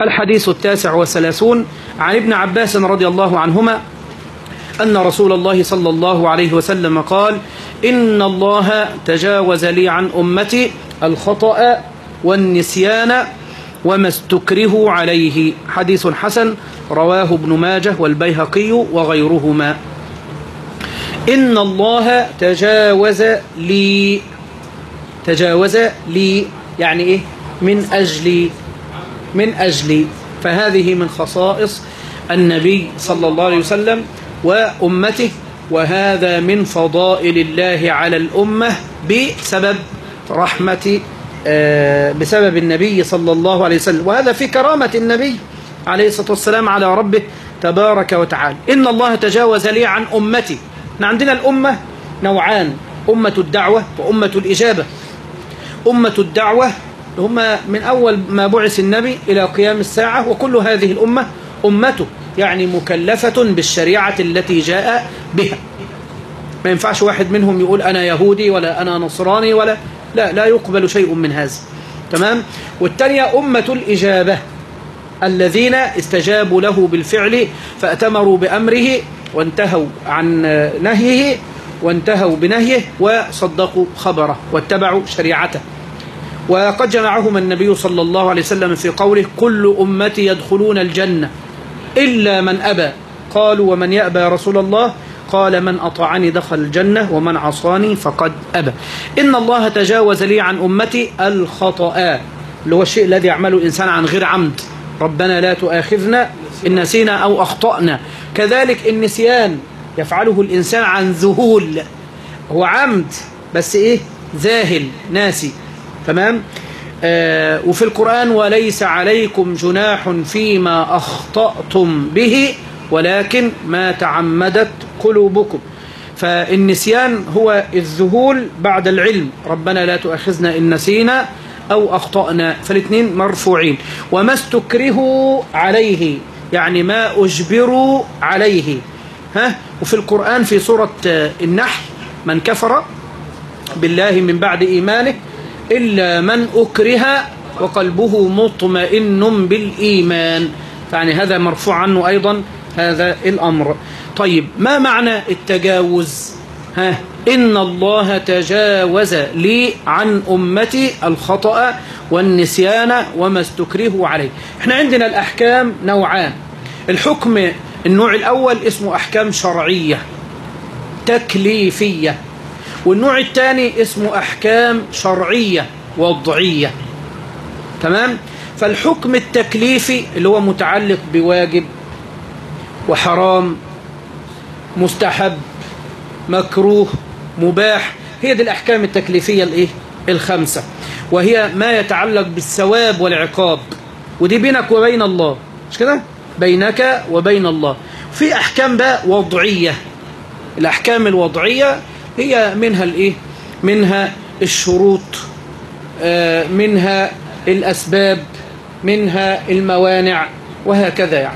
الحديث 39 عن ابن عباس رضي الله عنهما أن رسول الله صلى الله عليه وسلم قال: إن الله تجاوز لي عن أمتي الخطأ والنسيان وما استكرهوا عليه. حديث حسن رواه ابن ماجه والبيهقي وغيرهما. إن الله تجاوز لي، تجاوز لي يعني إيه؟ من أجلي، فهذه من خصائص النبي صلى الله عليه وسلم وأمته، وهذا من فضائل الله على الأمة بسبب رحمة بسبب النبي صلى الله عليه وسلم، وهذا في كرامة النبي عليه الصلاة والسلام على ربه تبارك وتعالى. إن الله تجاوز لي عن أمتي. عندنا الأمة نوعان: أمة الدعوة وأمة الإجابة. أمة الدعوة هم من أول ما بعث النبي إلى قيام الساعة، وكل هذه الأمة أمته، يعني مكلفة بالشريعة التي جاء بها. ما ينفعش واحد منهم يقول أنا يهودي ولا أنا نصراني ولا لا يقبل شيء من هذا. تمام. والثانية أمة الإجابة، الذين استجابوا له بالفعل فأتمروا بأمره وانتهوا عن نهيه وانتهوا بنهيه وصدقوا خبره واتبعوا شريعته. وقد جمعهما النبي صلى الله عليه وسلم في قوله: كل أمتي يدخلون الجنة إلا من أبى. قالوا: ومن يأبى يا رسول الله؟ قال: من أطاعني دخل الجنة ومن عصاني فقد أبى. إن الله تجاوز لي عن أمتي الخطأ، اللي هو الشيء الذي يعمله الإنسان عن غير عمد. ربنا لا تؤاخذنا إن نسينا أو أخطأنا. كذلك النسيان يفعله الإنسان عن ذهول، هو عمد بس إيه؟ ذاهل ناسي. تمام. وفي القرآن: وليس عليكم جناح فيما أخطأتم به ولكن ما تعمدت قلوبكم. فالنسيان هو الذهول بعد العلم. ربنا لا تؤاخذنا إن نسينا أو أخطأنا، فالاثنين مرفوعين. وما استكرهوا عليه يعني ما أجبروا عليه. وفي القرآن في سورة النحل: من كفر بالله من بعد إيمانه إلا من أكره وقلبه مطمئن بالإيمان. يعني هذا مرفوع عنه أيضا هذا الأمر. طيب، ما معنى التجاوز؟ إن الله تجاوز لي عن أمتي الخطأ والنسيان وما استكرهوا عليه. احنا عندنا الأحكام نوعان. الحكم النوع الأول اسمه أحكام شرعية تكليفية، والنوع الثاني اسمه أحكام شرعية وضعية. تمام. فالحكم التكليفي اللي هو متعلق بواجب وحرام مستحب مكروه مباح، هي دي الأحكام التكليفية الخمسة، وهي ما يتعلق بالثواب والعقاب، ودي بينك وبين الله، مش كده؟ بينك وبين الله. في أحكام بقى وضعية. الأحكام الوضعية هي منها الشروط، منها الأسباب، منها الموانع، وهكذا يعني.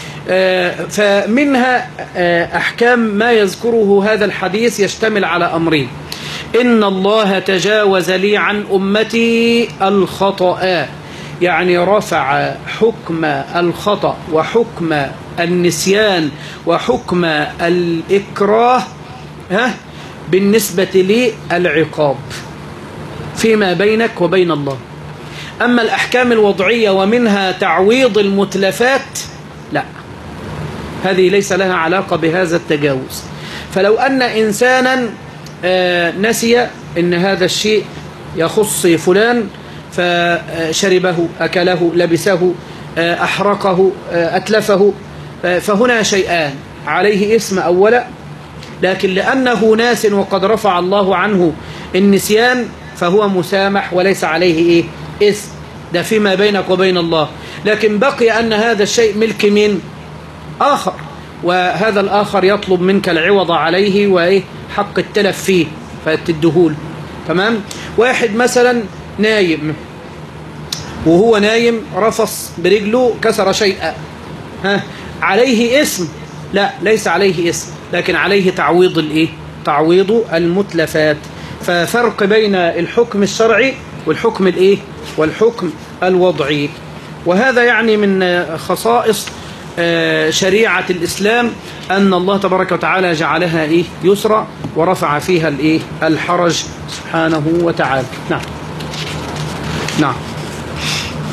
فمنها أحكام ما يذكره هذا الحديث يشتمل على أمرين: إن الله تجاوز لي عن أمتي الخطأ، يعني رفع حكم الخطأ وحكم النسيان وحكم الإكراه بالنسبة للعقاب فيما بينك وبين الله. أما الأحكام الوضعية ومنها تعويض المتلفات، لا، هذه ليس لها علاقة بهذا التجاوز. فلو أن إنسانا نسي أن هذا الشيء يخص فلان فشربه أكله لبسه أحرقه أتلفه، فهنا شيئان: عليه اسم أولا، لكن لأنه ناس وقد رفع الله عنه النسيان فهو مسامح وليس عليه اسم، ده فيما بينك وبين الله. لكن بقي أن هذا الشيء ملك من آخر، وهذا الآخر يطلب منك العوض عليه وحق التلف فيه فتدهول. تمام. واحد مثلا نايم، وهو نايم رفص برجله كسر شيئا، عليه اسم؟ لا، ليس عليه اسم، لكن عليه تعويض المتلفات. ففرق بين الحكم الشرعي والحكم والحكم الوضعي. وهذا يعني من خصائص شريعة الإسلام أن الله تبارك وتعالى جعلها يسرى ورفع فيها الحرج سبحانه وتعالى. نعم.